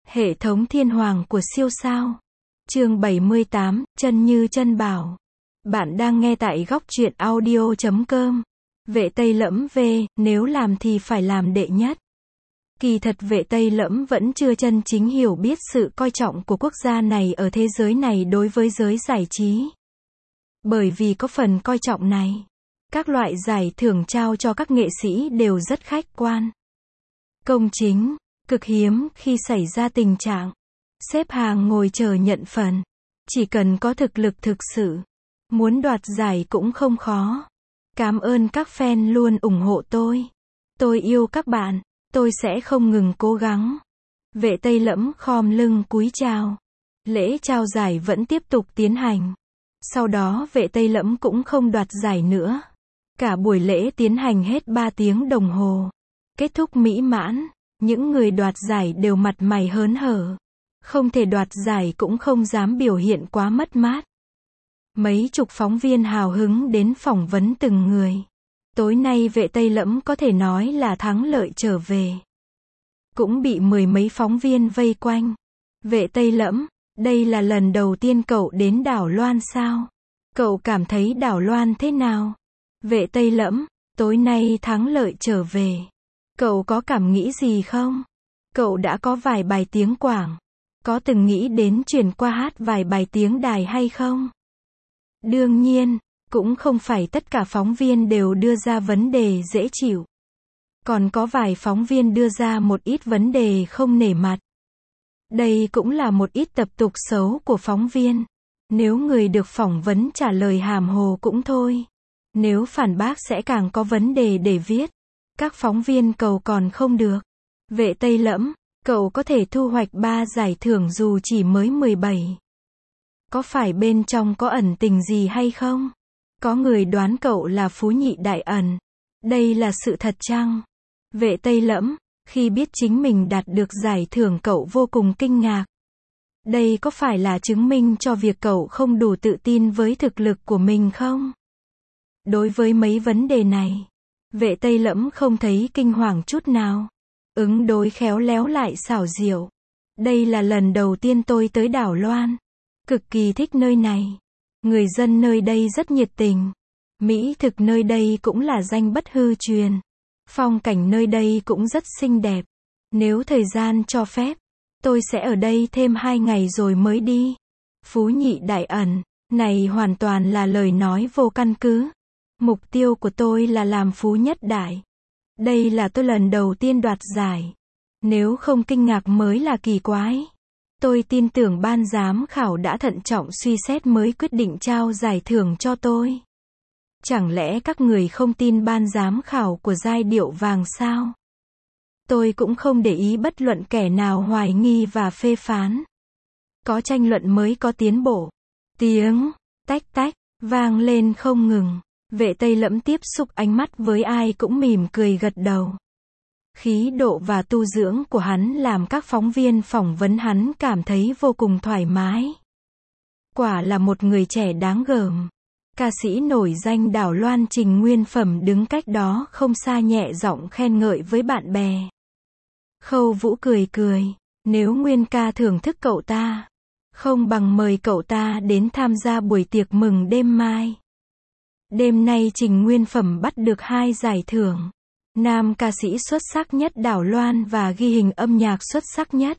Hệ thống thiên hoàng của siêu sao. Chương 78, chân như chân bảo. Bạn đang nghe tại góc truyện audio.com. Vệ Tây Lẫm về, nếu làm thì phải làm đệ nhất. Kỳ thật Vệ Tây Lẫm vẫn chưa chân chính hiểu biết sự coi trọng của quốc gia này ở thế giới này đối với giới giải trí. Bởi vì có phần coi trọng này, các loại giải thưởng trao cho các nghệ sĩ đều rất khách quan, công chính, cực hiếm khi xảy ra tình trạng xếp hàng ngồi chờ nhận phần. Chỉ cần có thực lực thực sự, muốn đoạt giải cũng không khó. Cảm ơn các fan luôn ủng hộ tôi. Tôi yêu các bạn, tôi sẽ không ngừng cố gắng. Vệ Tây Lẫm khom lưng cúi chào. Lễ trao giải vẫn tiếp tục tiến hành. Sau đó Vệ Tây Lẫm cũng không đoạt giải nữa. Cả buổi lễ tiến hành hết 3 tiếng đồng hồ. Kết thúc mỹ mãn, những người đoạt giải đều mặt mày hớn hở. Không thể đoạt giải cũng không dám biểu hiện quá mất mát. Mấy chục phóng viên hào hứng đến phỏng vấn từng người. Tối nay Vệ Tây Lẫm có thể nói là thắng lợi trở về. Cũng bị mười mấy phóng viên vây quanh. Vệ Tây Lẫm, đây là lần đầu tiên cậu đến đảo Loan sao? Cậu cảm thấy đảo Loan thế nào? Vệ Tây Lẫm, tối nay thắng lợi trở về. Cậu có cảm nghĩ gì không? Cậu đã có vài bài tiếng Quảng. Có từng nghĩ đến chuyển qua hát vài bài tiếng Đài hay không? Đương nhiên, cũng không phải tất cả phóng viên đều đưa ra vấn đề dễ chịu. Còn có vài phóng viên đưa ra một ít vấn đề không nể mặt. Đây cũng là một ít tập tục xấu của phóng viên. Nếu người được phỏng vấn trả lời hàm hồ cũng thôi. Nếu phản bác sẽ càng có vấn đề để viết. Các phóng viên cầu còn không được. Vệ Tây Lẫm, cậu có thể thu hoạch 3 giải thưởng dù chỉ mới 17. Có phải bên trong có ẩn tình gì hay không? Có người đoán cậu là Phú Nhị Đại Ẩn. Đây là sự thật chăng? Vệ Tây Lẫm, khi biết chính mình đạt được giải thưởng cậu vô cùng kinh ngạc. Đây có phải là chứng minh cho việc cậu không đủ tự tin với thực lực của mình không? Đối với mấy vấn đề này, Vệ Tây Lẫm không thấy kinh hoàng chút nào. Ứng đối khéo léo lại xảo diệu. Đây là lần đầu tiên tôi tới đảo Loan. Cực kỳ thích nơi này. Người dân nơi đây rất nhiệt tình. Mỹ thực nơi đây cũng là danh bất hư truyền. Phong cảnh nơi đây cũng rất xinh đẹp. Nếu thời gian cho phép, tôi sẽ ở đây thêm 2 ngày rồi mới đi. Phú Nhị Đại Ẩn, này hoàn toàn là lời nói vô căn cứ. Mục tiêu của tôi là làm Phú Nhất Đại. Đây là tôi lần đầu tiên đoạt giải. Nếu không kinh ngạc mới là kỳ quái. Tôi tin tưởng ban giám khảo đã thận trọng suy xét mới quyết định trao giải thưởng cho tôi. Chẳng lẽ các người không tin ban giám khảo của Giai Điệu Vàng sao? Tôi cũng không để ý bất luận kẻ nào hoài nghi và phê phán. Có tranh luận mới có tiến bộ. Tiếng tách tách vang lên không ngừng. Vệ Tây Lẫm tiếp xúc ánh mắt với ai cũng mỉm cười gật đầu. Khí độ và tu dưỡng của hắn làm các phóng viên phỏng vấn hắn cảm thấy vô cùng thoải mái. Quả là một người trẻ đáng gờm. Ca sĩ nổi danh đảo Loan Trình Nguyên Phẩm đứng cách đó không xa nhẹ giọng khen ngợi với bạn bè. Khâu Vũ cười cười, nếu Nguyên ca thưởng thức cậu ta, không bằng mời cậu ta đến tham gia buổi tiệc mừng đêm mai. Đêm nay Trình Nguyên Phẩm bắt được 2 giải thưởng. Nam ca sĩ xuất sắc nhất đảo Loan và ghi hình âm nhạc xuất sắc nhất.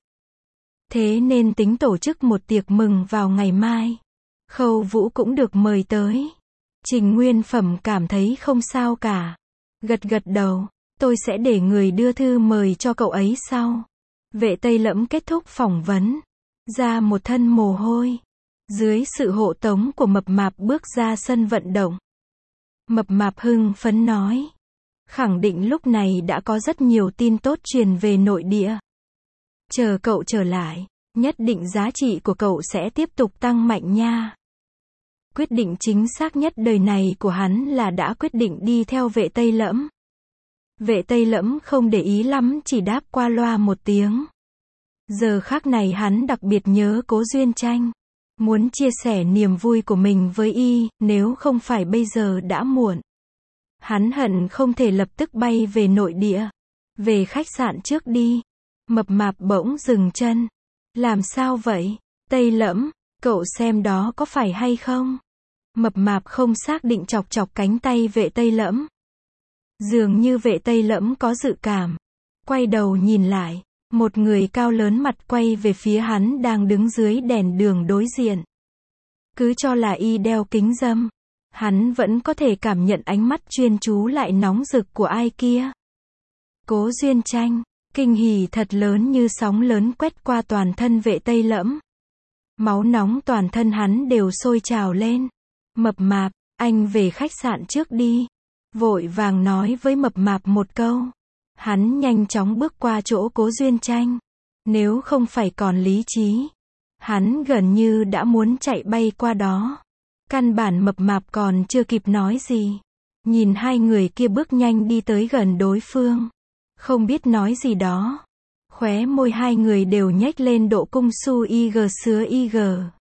Thế nên tính tổ chức một tiệc mừng vào ngày mai. Khâu Vũ cũng được mời tới. Trình Nguyên Phẩm cảm thấy không sao cả. Gật gật đầu, tôi sẽ để người đưa thư mời cho cậu ấy sau. Vệ Tây Lẫm kết thúc phỏng vấn. Ra một thân mồ hôi. Dưới sự hộ tống của Mập Mạp bước ra sân vận động. Mập Mạp hưng phấn nói. Khẳng định lúc này đã có rất nhiều tin tốt truyền về nội địa. Chờ cậu trở lại, nhất định giá trị của cậu sẽ tiếp tục tăng mạnh nha. Quyết định chính xác nhất đời này của hắn là đã quyết định đi theo Vệ Tây Lẫm. Vệ Tây Lẫm không để ý lắm, chỉ đáp qua loa một tiếng. Giờ khắc này hắn đặc biệt nhớ Cố Duyên Tranh. Muốn chia sẻ niềm vui của mình với y, nếu không phải bây giờ đã muộn. Hắn hận không thể lập tức bay về nội địa. Về khách sạn trước đi. Mập Mạp bỗng dừng chân. Làm sao vậy? Tây Lẫm, cậu xem đó có phải hay không? Mập mạp không xác định chọc chọc cánh tay vệ Tây Lẫm. Dường như vệ Tây Lẫm có dự cảm. Quay đầu nhìn lại, một người cao lớn mặt quay về phía hắn đang đứng dưới đèn đường đối diện. Cứ cho là y đeo kính râm, hắn vẫn có thể cảm nhận ánh mắt chuyên chú lại nóng rực của ai kia. Cố Duyên Tranh, kinh hỉ thật lớn như sóng lớn quét qua toàn thân vệ Tây Lẫm. Máu nóng toàn thân hắn đều sôi trào lên. Mập mạp, anh về khách sạn trước đi. Vội vàng nói với mập mạp một câu. Hắn nhanh chóng bước qua chỗ Cố Duyên Tranh. Nếu không phải còn lý trí, hắn gần như đã muốn chạy bay qua đó. Căn bản mập mạp còn chưa kịp nói gì. Nhìn hai người kia bước nhanh đi tới gần đối phương. Không biết nói gì đó. Khóe môi hai người đều nhếch lên độ cung su IG sứa IG.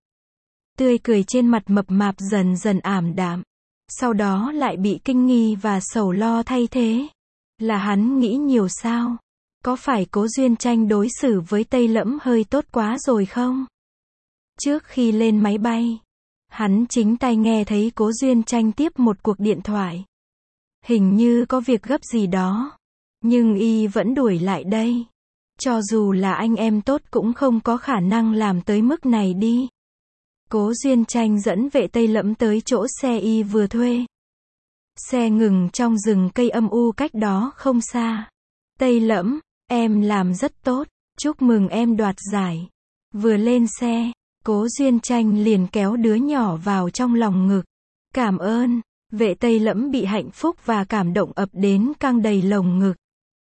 Tươi cười trên mặt mập mạp dần dần ảm đạm. Sau đó lại bị kinh nghi và sầu lo thay thế. Là hắn nghĩ nhiều sao? Có phải Cố Duyên Tranh đối xử với Tây Lẫm hơi tốt quá rồi không? Trước khi lên máy bay, hắn chính tai nghe thấy Cố Duyên Tranh tiếp một cuộc điện thoại. Hình như có việc gấp gì đó. Nhưng y vẫn đuổi lại đây. Cho dù là anh em tốt cũng không có khả năng làm tới mức này đi. Cố Duyên Tranh dẫn vệ Tây Lẫm tới chỗ xe y vừa thuê. Xe ngừng trong rừng cây âm u cách đó không xa. Tây Lẫm, em làm rất tốt, chúc mừng em đoạt giải. Vừa lên xe, Cố Duyên Tranh liền kéo đứa nhỏ vào trong lòng ngực. Cảm ơn, vệ Tây Lẫm bị hạnh phúc và cảm động ập đến căng đầy lồng ngực.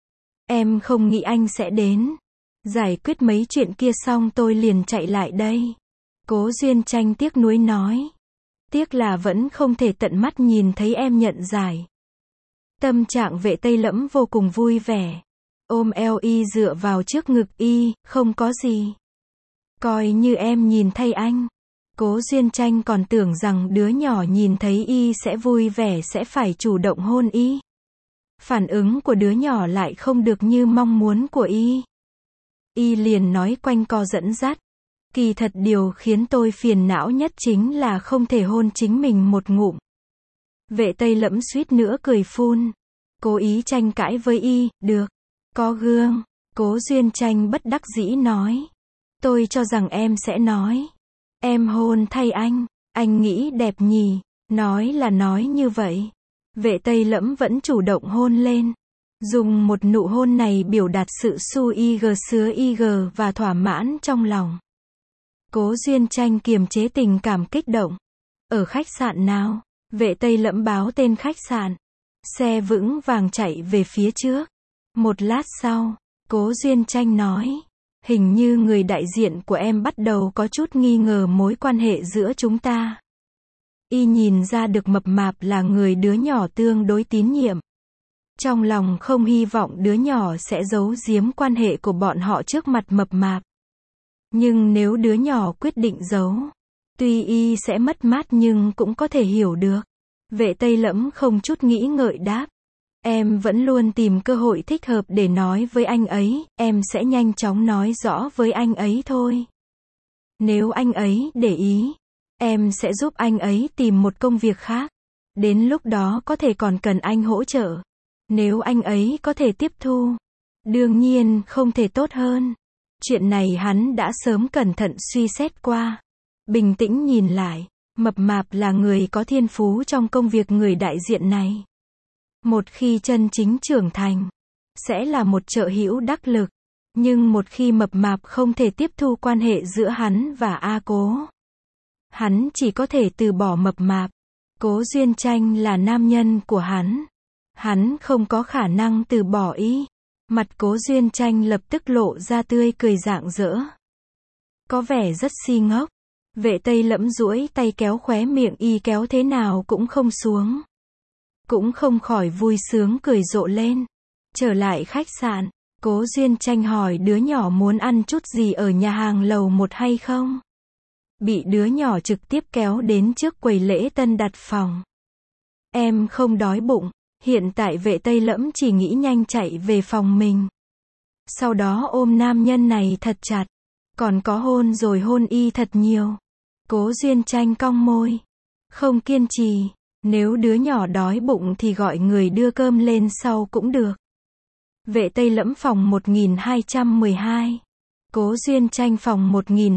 Em không nghĩ anh sẽ đến. Giải quyết mấy chuyện kia xong tôi liền chạy lại đây. Cố Duyên Tranh tiếc nuối nói. Tiếc là vẫn không thể tận mắt nhìn thấy em nhận giải. Tâm trạng vệ Tây Lẫm vô cùng vui vẻ. Ôm eo y dựa vào trước ngực y, không có gì. Coi như em nhìn thay anh. Cố Duyên Tranh còn tưởng rằng đứa nhỏ nhìn thấy y sẽ vui vẻ sẽ phải chủ động hôn y. Phản ứng của đứa nhỏ lại không được như mong muốn của y. Y liền nói quanh co dẫn dắt. Kỳ thật điều khiến tôi phiền não nhất chính là không thể hôn chính mình một ngụm. Vệ Tây Lẫm suýt nữa cười phun. Cố ý tranh cãi với y, được. Có gương. Cố Duyên Tranh bất đắc dĩ nói. Tôi cho rằng em sẽ nói. Em hôn thay anh nghĩ đẹp nhỉ. Nói là nói như vậy. Vệ Tây Lẫm vẫn chủ động hôn lên. Dùng một nụ hôn này biểu đạt sự su IG sứa IG và thỏa mãn trong lòng. Cố Duyên Tranh kiềm chế tình cảm kích động. Ở khách sạn nào? Vệ Tây Lẫm báo tên khách sạn. Xe vững vàng chạy về phía trước. Một lát sau, Cố Duyên Tranh nói. Hình như người đại diện của em bắt đầu có chút nghi ngờ mối quan hệ giữa chúng ta. Y nhìn ra được mập mạp là người đứa nhỏ tương đối tín nhiệm. Trong lòng không hy vọng đứa nhỏ sẽ giấu giếm quan hệ của bọn họ trước mặt mập mạp. Nhưng nếu đứa nhỏ quyết định giấu, tuy y sẽ mất mát nhưng cũng có thể hiểu được. Vệ Tây Lẫm không chút nghĩ ngợi đáp. Em vẫn luôn tìm cơ hội thích hợp để nói với anh ấy, em sẽ nhanh chóng nói rõ với anh ấy thôi. Nếu anh ấy để ý, em sẽ giúp anh ấy tìm một công việc khác. Đến lúc đó có thể còn cần anh hỗ trợ. Nếu anh ấy có thể tiếp thu, đương nhiên không thể tốt hơn. Chuyện này hắn đã sớm cẩn thận suy xét qua. Bình tĩnh nhìn lại, mập mạp là người có thiên phú trong công việc người đại diện này. Một khi chân chính trưởng thành, sẽ là một trợ hữu đắc lực. Nhưng một khi mập mạp không thể tiếp thu quan hệ giữa hắn và A Cố, hắn chỉ có thể từ bỏ mập mạp. Cố Duyên Tranh là nam nhân của hắn. Hắn không có khả năng từ bỏ ý. Mặt Cố Duyên Tranh lập tức lộ ra tươi cười rạng rỡ. Có vẻ rất si ngốc. Vệ Tây Lẫm duỗi tay kéo khóe miệng y kéo thế nào cũng không xuống. Cũng không khỏi vui sướng cười rộ lên. Trở lại khách sạn, Cố Duyên Tranh hỏi đứa nhỏ muốn ăn chút gì ở nhà hàng lầu 1 hay không. Bị đứa nhỏ trực tiếp kéo đến trước quầy lễ tân đặt phòng. Em không đói bụng. Hiện tại Vệ Tây Lẫm chỉ nghĩ nhanh chạy về phòng mình. Sau đó ôm nam nhân này thật chặt. Còn có hôn rồi hôn y thật nhiều. Cố Duyên Tranh cong môi. Không kiên trì. Nếu đứa nhỏ đói bụng thì gọi người đưa cơm lên sau cũng được. Vệ Tây Lẫm phòng 1212. Cố Duyên Tranh phòng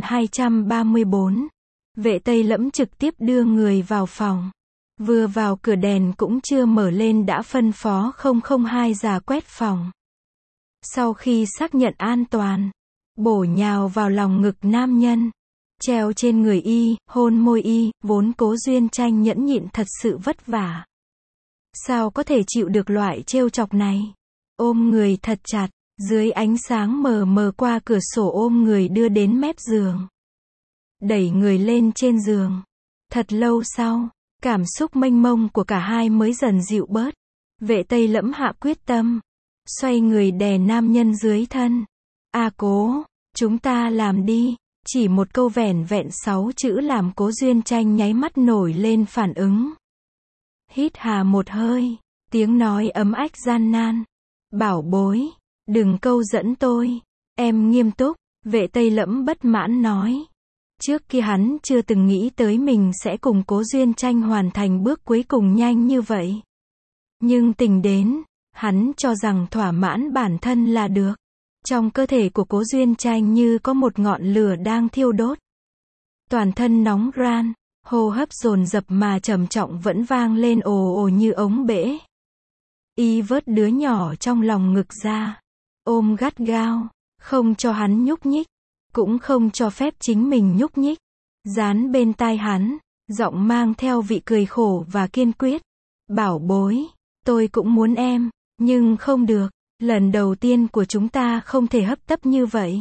1234. Vệ Tây Lẫm trực tiếp đưa người vào phòng. Vừa vào cửa đèn cũng chưa mở lên đã phân phó 002 già quét phòng. Sau khi xác nhận an toàn, bổ nhào vào lòng ngực nam nhân. Treo trên người y, hôn môi y, vốn Cố Duyên Tranh nhẫn nhịn thật sự vất vả. Sao có thể chịu được loại trêu chọc này? Ôm người thật chặt, dưới ánh sáng mờ mờ qua cửa sổ ôm người đưa đến mép giường. Đẩy người lên trên giường. Thật lâu sau, cảm xúc mênh mông của cả hai mới dần dịu bớt. Vệ Tây Lẫm hạ quyết tâm. Xoay người đè nam nhân dưới thân. Cố, chúng ta làm đi. Chỉ một câu vẻn vẹn 6 chữ làm Cố Duyên Tranh nháy mắt nổi lên phản ứng. Hít hà một hơi, tiếng nói ấm ách gian nan. Bảo bối, đừng câu dẫn tôi. Em nghiêm túc, Vệ Tây Lẫm bất mãn nói. Trước kia hắn chưa từng nghĩ tới mình sẽ cùng Cố Duyên Tranh hoàn thành bước cuối cùng nhanh như vậy. Nhưng tình đến, hắn cho rằng thỏa mãn bản thân là được. Trong cơ thể của Cố Duyên Tranh như có một ngọn lửa đang thiêu đốt. Toàn thân nóng ran, hô hấp dồn dập mà trầm trọng vẫn vang lên ồ ồ như ống bể. Y vớt đứa nhỏ trong lòng ngực ra, ôm gắt gao, không cho hắn nhúc nhích, cũng không cho phép chính mình nhúc nhích. Dán bên tai hắn, giọng mang theo vị cười khổ và kiên quyết. Bảo bối, tôi cũng muốn em, nhưng không được. Lần đầu tiên của chúng ta không thể hấp tấp như vậy.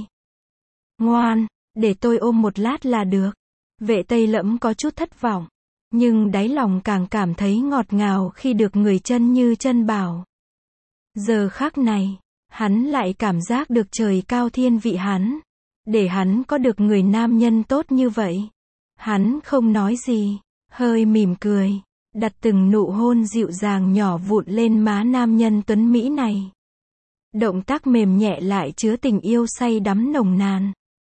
Ngoan, để tôi ôm một lát là được. Vệ Tây Lẫm có chút thất vọng, nhưng đáy lòng càng cảm thấy ngọt ngào khi được người chân như chân bảo. Giờ khắc này, hắn lại cảm giác được trời cao thiên vị hắn. Để hắn có được người nam nhân tốt như vậy. Hắn không nói gì, hơi mỉm cười, đặt từng nụ hôn dịu dàng nhỏ vụn lên má nam nhân tuấn Mỹ này. Động tác mềm nhẹ lại chứa tình yêu say đắm nồng nàn.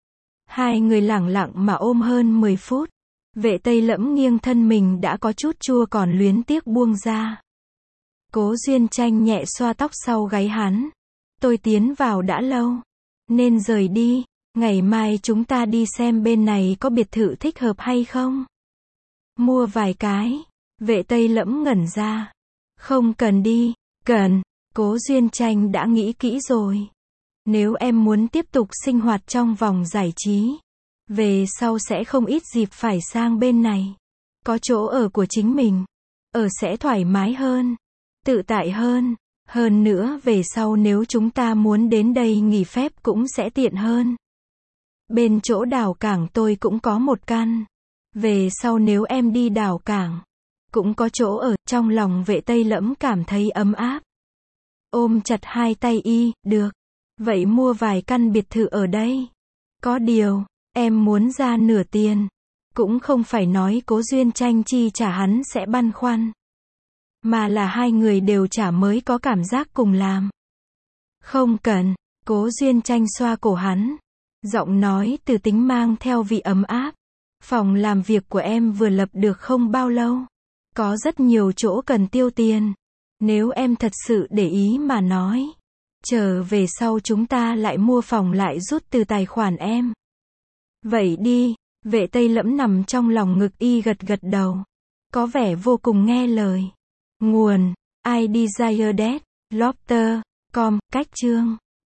Hai người lẳng lặng mà ôm hơn 10 phút. Vệ Tây Lẫm nghiêng thân mình đã có chút chua còn luyến tiếc buông ra. Cố Duyên Tranh nhẹ xoa tóc sau gáy hắn. Tôi tiến vào đã lâu, nên rời đi. Ngày mai chúng ta đi xem bên này có biệt thự thích hợp hay không. Mua vài cái. Vệ Tây Lẫm ngẩn ra. Không cần đi. Cần. Cố Duyên Tranh đã nghĩ kỹ rồi. Nếu em muốn tiếp tục sinh hoạt trong vòng giải trí, về sau sẽ không ít dịp phải sang bên này. Có chỗ ở của chính mình. Ở sẽ thoải mái hơn. Tự tại hơn. Hơn nữa về sau nếu chúng ta muốn đến đây nghỉ phép cũng sẽ tiện hơn. Bên chỗ đảo cảng tôi cũng có một căn. Về sau nếu em đi đảo cảng, cũng có chỗ ở. Trong lòng Vệ Tây Lẫm cảm thấy ấm áp. Ôm chặt hai tay y, được. Vậy mua vài căn biệt thự ở đây. Có điều, em muốn ra nửa tiền. Cũng không phải nói Cố Duyên Tranh chi trả hắn sẽ băn khoăn. Mà là hai người đều trả mới có cảm giác cùng làm. Không cần. Cố Duyên Tranh xoa cổ hắn. Giọng nói từ tính mang theo vị ấm áp. Phòng làm việc của em vừa lập được không bao lâu. Có rất nhiều chỗ cần tiêu tiền. Nếu em thật sự để ý mà nói, trở về sau chúng ta lại mua phòng lại rút từ tài khoản em. Vậy đi. Vệ Tây Lẫm nằm trong lòng ngực y gật gật đầu. Có vẻ vô cùng nghe lời. Nguồn: iDesire.com. Cách chương